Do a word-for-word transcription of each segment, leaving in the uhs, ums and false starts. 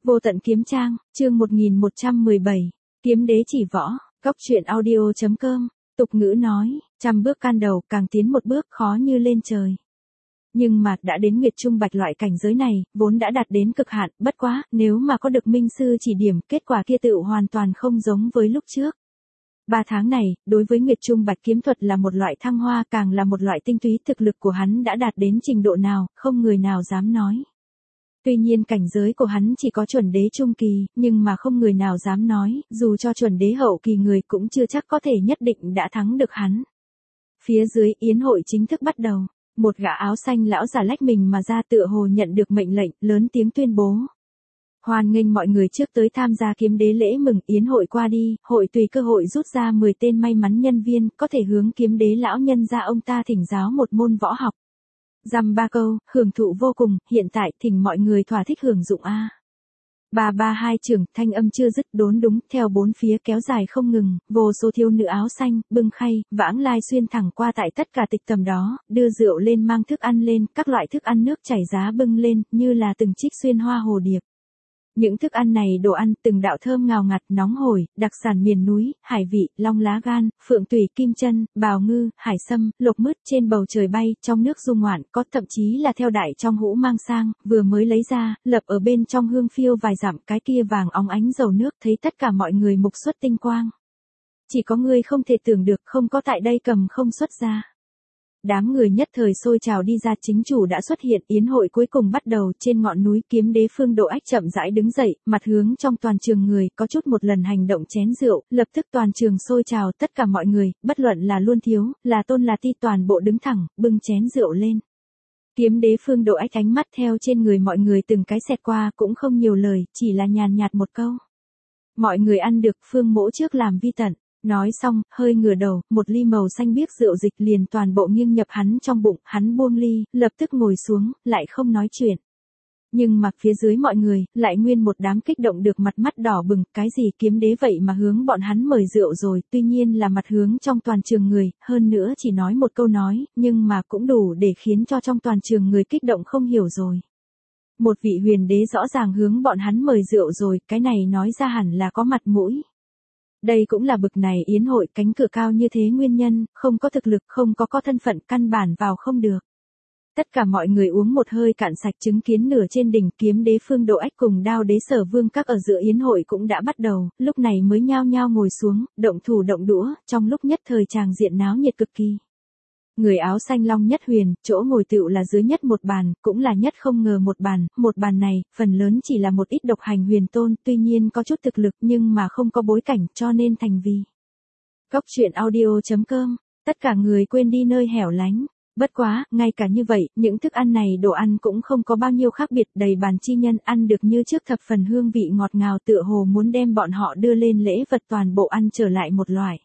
Vô tận kiếm trang, chương một nghìn một trăm mười bảy, kiếm đế chỉ võ, góc truyện audio.com, tục ngữ nói, trăm bước can đầu càng tiến một bước khó như lên trời. Nhưng mà đã đến Nguyệt Trung Bạch loại cảnh giới này, vốn đã đạt đến cực hạn, bất quá, nếu mà có được minh sư chỉ điểm, kết quả kia tựu hoàn toàn không giống với lúc trước. Ba tháng này, đối với Nguyệt Trung Bạch kiếm thuật là một loại thăng hoa, càng là một loại tinh túy, thực lực của hắn đã đạt đến trình độ nào, không người nào dám nói. Tuy nhiên cảnh giới của hắn chỉ có chuẩn đế trung kỳ, nhưng mà không người nào dám nói, dù cho chuẩn đế hậu kỳ người cũng chưa chắc có thể nhất định đã thắng được hắn. Phía dưới yến hội chính thức bắt đầu, một gã áo xanh lão già lách mình mà ra tựa hồ nhận được mệnh lệnh, lớn tiếng tuyên bố. Hoan nghênh mọi người trước tới tham gia kiếm đế lễ mừng yến hội qua đi, hội tùy cơ hội rút ra mười tên may mắn nhân viên, có thể hướng kiếm đế lão nhân ra ông ta thỉnh giáo một môn võ học. Dăm ba câu, hưởng thụ vô cùng, hiện tại thỉnh mọi người thỏa thích hưởng dụng a. Ba ba hai trưởng, thanh âm chưa dứt đốn đúng, theo bốn phía kéo dài không ngừng, vô số thiếu nữ áo xanh, bưng khay, vãng lai xuyên thẳng qua tại tất cả tịch tầm đó, đưa rượu lên mang thức ăn lên, các loại thức ăn nước chảy giá bưng lên, như là từng trích xuyên hoa hồ điệp. Những thức ăn này đồ ăn từng đạo thơm ngào ngạt nóng hổi, đặc sản miền núi, hải vị, long lá gan, phượng tùy, kim chân, bào ngư, hải sâm, lộc mứt trên bầu trời bay, trong nước du ngoạn, có thậm chí là theo đại trong hũ mang sang, vừa mới lấy ra, lập ở bên trong hương phiêu vài dặm, cái kia vàng óng ánh dầu nước, thấy tất cả mọi người mục xuất tinh quang. Chỉ có người không thể tưởng được không có tại đây cầm không xuất ra. Đám người nhất thời sôi trào đi ra, chính chủ đã xuất hiện, yến hội cuối cùng bắt đầu. Trên ngọn núi kiếm đế Phương Độ Ách chậm rãi đứng dậy, mặt hướng trong toàn trường người, có chút một lần hành động chén rượu, lập tức toàn trường sôi trào, tất cả mọi người, bất luận là luôn thiếu, là tôn là ti, toàn bộ đứng thẳng, bưng chén rượu lên. Kiếm đế Phương Độ Ách ánh mắt theo trên người mọi người từng cái xẹt qua, cũng không nhiều lời, chỉ là nhàn nhạt một câu. Mọi người ăn được, Phương mỗ trước làm vi tận. Nói xong, hơi ngửa đầu, một ly màu xanh biếc rượu dịch liền toàn bộ nghiêng nhập hắn trong bụng, hắn buông ly, lập tức ngồi xuống, lại không nói chuyện. Nhưng mà phía dưới mọi người, lại nguyên một đám kích động được mặt mắt đỏ bừng, cái gì kiếm đế vậy mà hướng bọn hắn mời rượu rồi, tuy nhiên là mặt hướng trong toàn trường người, hơn nữa chỉ nói một câu nói, nhưng mà cũng đủ để khiến cho trong toàn trường người kích động không hiểu rồi. Một vị huyền đế rõ ràng hướng bọn hắn mời rượu rồi, cái này nói ra hẳn là có mặt mũi. Đây cũng là bực này yến hội cánh cửa cao như thế nguyên nhân, không có thực lực, không có có thân phận, căn bản vào không được. Tất cả mọi người uống một hơi cạn sạch, chứng kiến nửa trên đỉnh kiếm đế Phương Độ Ách cùng Đao đế Sở Vương các ở giữa yến hội cũng đã bắt đầu, lúc này mới nhao nhao ngồi xuống, động thủ động đũa, trong lúc nhất thời tràng diện náo nhiệt cực kỳ. Người áo xanh long nhất huyền, chỗ ngồi tựu là dưới nhất một bàn, cũng là nhất không ngờ một bàn, một bàn này, phần lớn chỉ là một ít độc hành huyền tôn, tuy nhiên có chút thực lực nhưng mà không có bối cảnh, cho nên thành vì. Góc truyện audio.com, tất cả người quên đi nơi hẻo lánh. Bất quá, ngay cả như vậy, những thức ăn này đồ ăn cũng không có bao nhiêu khác biệt, đầy bàn chi nhân ăn được như trước thập phần hương vị ngọt ngào, tựa hồ muốn đem bọn họ đưa lên lễ vật toàn bộ ăn trở lại một loại.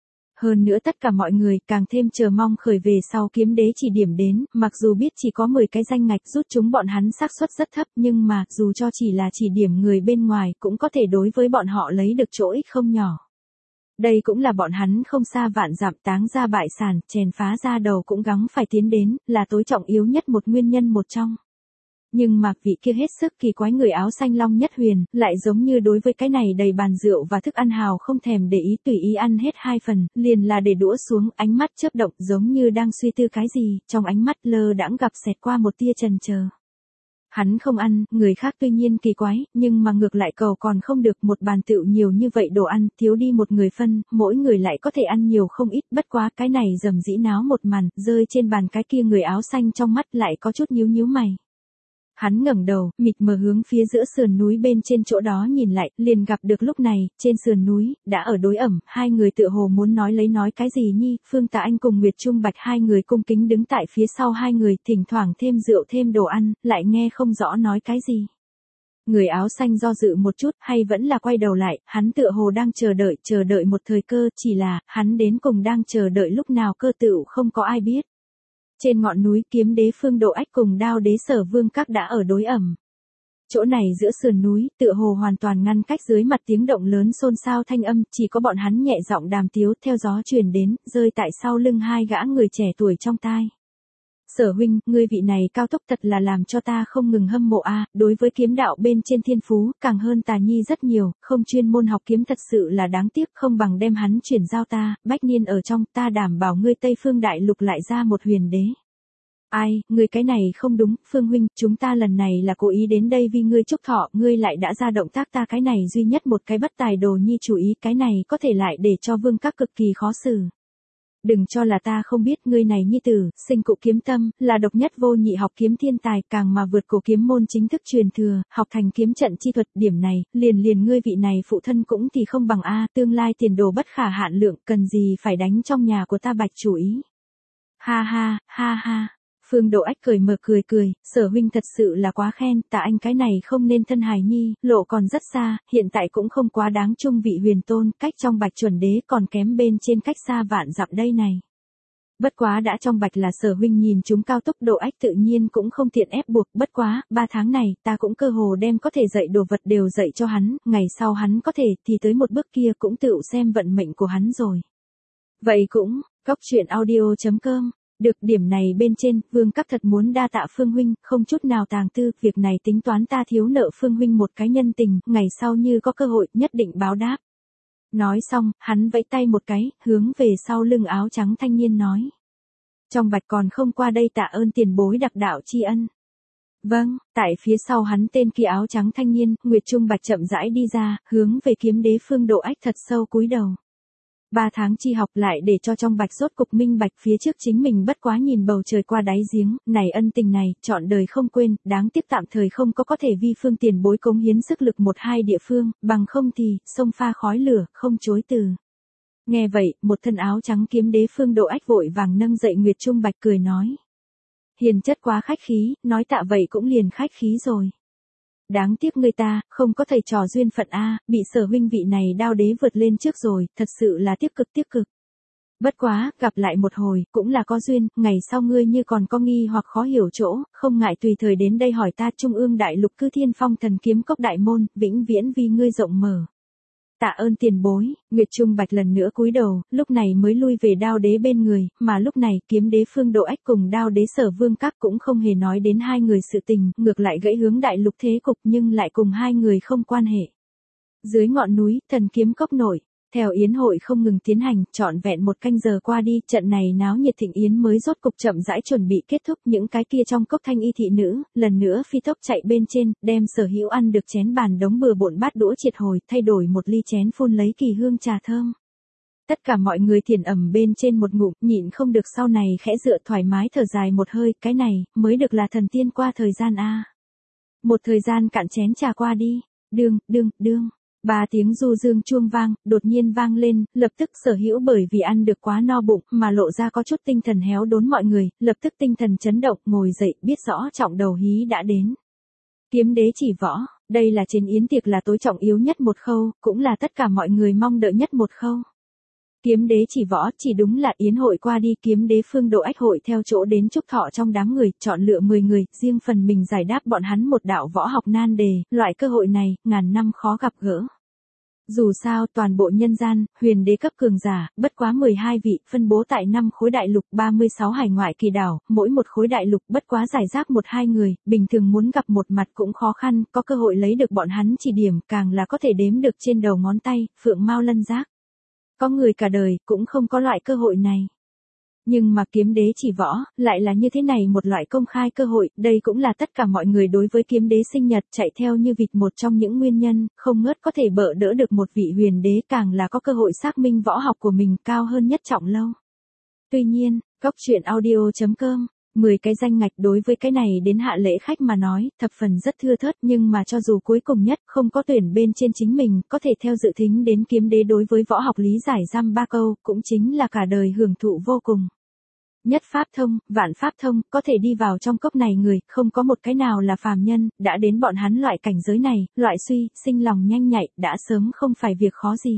Hơn nữa tất cả mọi người càng thêm chờ mong khởi về sau kiếm đế chỉ điểm đến, mặc dù biết chỉ có mười cái danh ngạch rút chúng bọn hắn xác suất rất thấp, nhưng mà dù cho chỉ là chỉ điểm người bên ngoài cũng có thể đối với bọn họ lấy được chỗ ích không nhỏ. Đây cũng là bọn hắn không xa vạn dặm táng ra bại sản, chèn phá ra đầu cũng gắng phải tiến đến, là tối trọng yếu nhất một nguyên nhân một trong. Nhưng mà vị kia hết sức kỳ quái người áo xanh long nhất huyền, lại giống như đối với cái này đầy bàn rượu và thức ăn hào không thèm để ý, tùy ý ăn hết hai phần, liền là để đũa xuống, ánh mắt chớp động giống như đang suy tư cái gì, trong ánh mắt lơ đãng gặp xẹt qua một tia chần chờ. Hắn không ăn, người khác tuy nhiên kỳ quái, nhưng mà ngược lại cầu còn không được, một bàn tựu nhiều như vậy đồ ăn, thiếu đi một người phân, mỗi người lại có thể ăn nhiều không ít, bất quá cái này rầm rĩ náo một màn, rơi trên bàn cái kia người áo xanh trong mắt lại có chút nhíu nhíu mày. Hắn ngẩng đầu, mịt mờ hướng phía giữa sườn núi bên trên chỗ đó nhìn lại, liền gặp được lúc này, trên sườn núi, đã ở đối ẩm, hai người tựa hồ muốn nói lấy nói cái gì nhi, Phương Tà Anh cùng Nguyệt Trung Bạch hai người cung kính đứng tại phía sau hai người, thỉnh thoảng thêm rượu thêm đồ ăn, lại nghe không rõ nói cái gì. Người áo xanh do dự một chút, hay vẫn là quay đầu lại, hắn tựa hồ đang chờ đợi, chờ đợi một thời cơ, chỉ là, hắn đến cùng đang chờ đợi lúc nào cơ tựu không có ai biết. Trên ngọn núi kiếm đế Phương Độ Ách cùng Đao đế Sở Vương các đã ở đối ẩm. Chỗ này giữa sườn núi, tựa hồ hoàn toàn ngăn cách dưới mặt tiếng động lớn xôn xao thanh âm, chỉ có bọn hắn nhẹ giọng đàm tiếu theo gió truyền đến, rơi tại sau lưng hai gã người trẻ tuổi trong tai. Sở huynh, ngươi vị này cao tốc thật là làm cho ta không ngừng hâm mộ a, đối với kiếm đạo bên trên thiên phú, càng hơn Tà Nhi rất nhiều, không chuyên môn học kiếm thật sự là đáng tiếc, không bằng đem hắn chuyển giao ta, bách niên ở trong, ta đảm bảo ngươi Tây Phương Đại Lục lại ra một huyền đế. Ai, ngươi cái này không đúng, Phương huynh, chúng ta lần này là cố ý đến đây vì ngươi chúc thọ, ngươi lại đã ra động tác ta cái này duy nhất một cái bất tài đồ nhi chủ ý, cái này có thể lại để cho vương các cực kỳ khó xử. Đừng cho là ta không biết ngươi này nhi tử, sinh cụ kiếm tâm, là độc nhất vô nhị học kiếm thiên tài, càng mà vượt cổ kiếm môn chính thức truyền thừa, học thành kiếm trận chi thuật, điểm này, liền liền ngươi vị này phụ thân cũng thì không bằng a, tương lai tiền đồ bất khả hạn lượng, cần gì phải đánh trong nhà của ta bạch chủ ý. Ha ha, ha ha. Phương Độ Ách cười mở cười cười, Sở huynh thật sự là quá khen, Tạ anh cái này không nên thân hài nhi, lộ còn rất xa, hiện tại cũng không quá đáng trung vị huyền tôn, cách trong bạch chuẩn đế còn kém bên trên cách xa vạn dặm đây này. Bất quá đã trong bạch là Sở huynh nhìn chúng cao tốc Độ Ách tự nhiên cũng không tiện ép buộc, bất quá, ba tháng này, ta cũng cơ hồ đem có thể dạy đồ vật đều dạy cho hắn, ngày sau hắn có thể thì tới một bước kia cũng tự xem vận mệnh của hắn rồi. Vậy cũng, Cóc Truyện Audio chấm com. Được, điểm này bên trên, Vương Các thật muốn đa tạ Phương huynh, không chút nào tàng tư, việc này tính toán ta thiếu nợ Phương huynh một cái nhân tình, ngày sau như có cơ hội, nhất định báo đáp. Nói xong, hắn vẫy tay một cái, hướng về sau lưng áo trắng thanh niên nói. Trong bạch còn không qua đây tạ ơn tiền bối đặc đạo tri ân. Vâng, tại phía sau hắn tên kia áo trắng thanh niên, Nguyệt Trung Bạch chậm rãi đi ra, hướng về kiếm đế Phương Độ Ách thật sâu cúi đầu. Ba tháng chi học lại để cho trong bạch rốt cục minh bạch phía trước chính mình bất quá nhìn bầu trời qua đáy giếng, này ân tình này, trọn đời không quên, đáng tiếc tạm thời không có có thể vi Phương tiền bối cống hiến sức lực một hai địa phương, bằng không thì, sông pha khói lửa, không chối từ. Nghe vậy, một thân áo trắng kiếm đế Phương Độ Ách vội vàng nâng dậy Nguyệt Trung Bạch cười nói. Hiền chất quá khách khí, nói tạ vậy cũng liền khách khí rồi. Đáng tiếc người ta, không có thầy trò duyên phận a, bị Sở huynh vị này đao đế vượt lên trước rồi, thật sự là tiếc cực tiếc cực. Bất quá, gặp lại một hồi, cũng là có duyên, ngày sau ngươi như còn có nghi hoặc khó hiểu chỗ, không ngại tùy thời đến đây hỏi ta Trung ương đại lục cư thiên phong thần kiếm cốc đại môn, vĩnh viễn vì ngươi rộng mở. Tạ ơn tiền bối, Nguyệt Trung Bạch lần nữa cúi đầu, lúc này mới lui về đao đế bên người, mà lúc này kiếm đế Phương Độ Ách cùng đao đế Sở Vương Các cũng không hề nói đến hai người sự tình, ngược lại gãy hướng đại lục thế cục nhưng lại cùng hai người không quan hệ. Dưới ngọn núi, thần kiếm cốc nổi, theo yến hội không ngừng tiến hành, trọn vẹn một canh giờ qua đi, trận này náo nhiệt thịnh yến mới rốt cục chậm rãi chuẩn bị kết thúc, những cái kia trong cốc thanh y thị nữ, lần nữa phi tốc chạy bên trên, đem sở hữu ăn được chén bàn đống bừa bộn bát đũa triệt hồi, thay đổi một ly chén phun lấy kỳ hương trà thơm. Tất cả mọi người thiền ẩm bên trên một ngụm, nhịn không được sau này khẽ dựa thoải mái thở dài một hơi, cái này, mới được là thần tiên qua thời gian a. Một thời gian cạn chén trà qua đi, đương, đương, đương. Ba tiếng du dương chuông vang, đột nhiên vang lên, lập tức sở hữu bởi vì ăn được quá no bụng, mà lộ ra có chút tinh thần héo đốn mọi người, lập tức tinh thần chấn động, ngồi dậy, biết rõ trọng đầu hí đã đến. Kiếm đế chỉ võ, đây là trên yến tiệc là tối trọng yếu nhất một khâu, cũng là tất cả mọi người mong đợi nhất một khâu. Kiếm đế chỉ võ, chỉ đúng là yến hội qua đi, kiếm đế Phương Độ Ách hội theo chỗ đến chúc thọ trong đám người, chọn lựa mười người, riêng phần mình giải đáp bọn hắn một đạo võ học nan đề, loại cơ hội này, ngàn năm khó gặp gỡ. Dù sao, toàn bộ nhân gian, huyền đế cấp cường giả, bất quá mười hai vị, phân bố tại năm khối đại lục, ba mươi sáu hải ngoại kỳ đảo, mỗi một khối đại lục bất quá giải rác một hai người, bình thường muốn gặp một mặt cũng khó khăn, có cơ hội lấy được bọn hắn chỉ điểm, càng là có thể đếm được trên đầu ngón tay, phượng mao lân giác. Có người cả đời, cũng không có loại cơ hội này. Nhưng mà kiếm đế chỉ võ, lại là như thế này một loại công khai cơ hội, đây cũng là tất cả mọi người đối với kiếm đế sinh nhật chạy theo như vịt một trong những nguyên nhân, không ngớt có thể bỡ đỡ được một vị huyền đế, càng là có cơ hội xác minh võ học của mình cao hơn nhất trọng lâu. Tuy nhiên, Cóc Truyện Audio chấm com, mười cái danh ngạch đối với cái này đến hạ lễ khách mà nói, thập phần rất thưa thớt, nhưng mà cho dù cuối cùng nhất không có tuyển bên trên chính mình, có thể theo dự thính đến kiếm đế đối với võ học lý giải dăm ba câu, cũng chính là cả đời hưởng thụ vô cùng. Nhất pháp thông, vạn pháp thông, có thể đi vào trong cốc này người, không có một cái nào là phàm nhân, đã đến bọn hắn loại cảnh giới này, loại suy, sinh lòng nhanh nhạy, đã sớm không phải việc khó gì.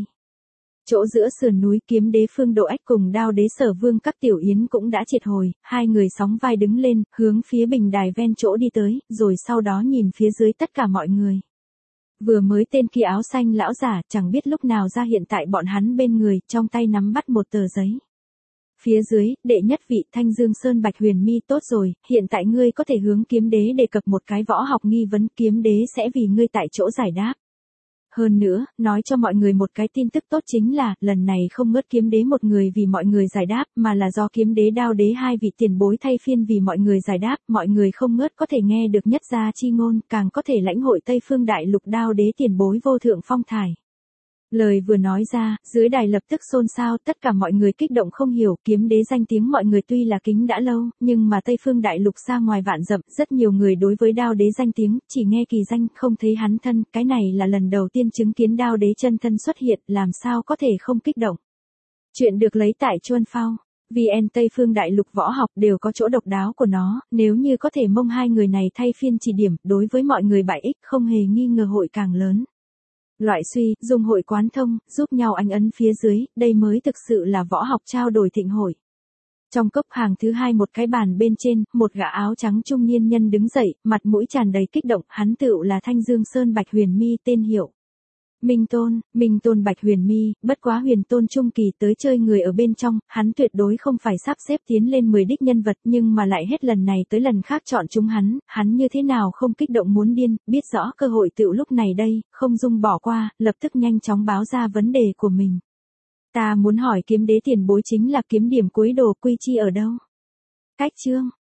Chỗ giữa sườn núi kiếm đế Phương Độ Ách cùng đao đế Sở Vương Các tiểu yến cũng đã triệt hồi, hai người sóng vai đứng lên, hướng phía bình đài ven chỗ đi tới, rồi sau đó nhìn phía dưới tất cả mọi người. Vừa mới tên kia áo xanh lão giả, chẳng biết lúc nào ra hiện tại bọn hắn bên người, trong tay nắm bắt một tờ giấy. Phía dưới, đệ nhất vị Thanh Dương Sơn Bạch Huyền Mi tốt rồi, hiện tại ngươi có thể hướng kiếm đế đề cập một cái võ học nghi vấn, kiếm đế sẽ vì ngươi tại chỗ giải đáp. Hơn nữa, nói cho mọi người một cái tin tức tốt chính là, lần này không ngớt kiếm đế một người vì mọi người giải đáp, mà là do kiếm đế đao đế hai vị tiền bối thay phiên vì mọi người giải đáp, mọi người không ngớt có thể nghe được nhất gia chi ngôn, càng có thể lãnh hội Tây Phương Đại Lục đao đế tiền bối vô thượng phong thải. Lời vừa nói ra, dưới đài lập tức xôn xao, tất cả mọi người kích động không hiểu, kiếm đế danh tiếng mọi người tuy là kính đã lâu, nhưng mà Tây Phương Đại Lục xa ngoài vạn dặm, rất nhiều người đối với đao đế danh tiếng, chỉ nghe kỳ danh, không thấy hắn thân, cái này là lần đầu tiên chứng kiến đao đế chân thân xuất hiện, làm sao có thể không kích động. Chuyện được lấy tại Chuân Phao. vê en Tây Phương Đại Lục võ học đều có chỗ độc đáo của nó, nếu như có thể mông hai người này thay phiên chỉ điểm, đối với mọi người bại ích không hề nghi ngờ hội càng lớn. Loại suy, dùng hội quán thông, giúp nhau anh ấn phía dưới, đây mới thực sự là võ học trao đổi thịnh hội. Trong cốc hàng thứ hai một cái bàn bên trên, một gã áo trắng trung niên nhân đứng dậy, mặt mũi tràn đầy kích động, hắn tựu là Thanh Dương Sơn Bạch Huyền Mi tên hiệu. Minh Tôn, Minh Tôn Bạch Huyền Mi, bất quá huyền tôn trung kỳ tới chơi người ở bên trong, hắn tuyệt đối không phải sắp xếp tiến lên mười đích nhân vật nhưng mà lại hết lần này tới lần khác chọn chúng hắn, hắn như thế nào không kích động muốn điên, biết rõ cơ hội tựu lúc này đây, không dung bỏ qua, lập tức nhanh chóng báo ra vấn đề của mình. Ta muốn hỏi kiếm đế tiền bối chính là kiếm điểm cuối đồ quy chi ở đâu? Cách chương,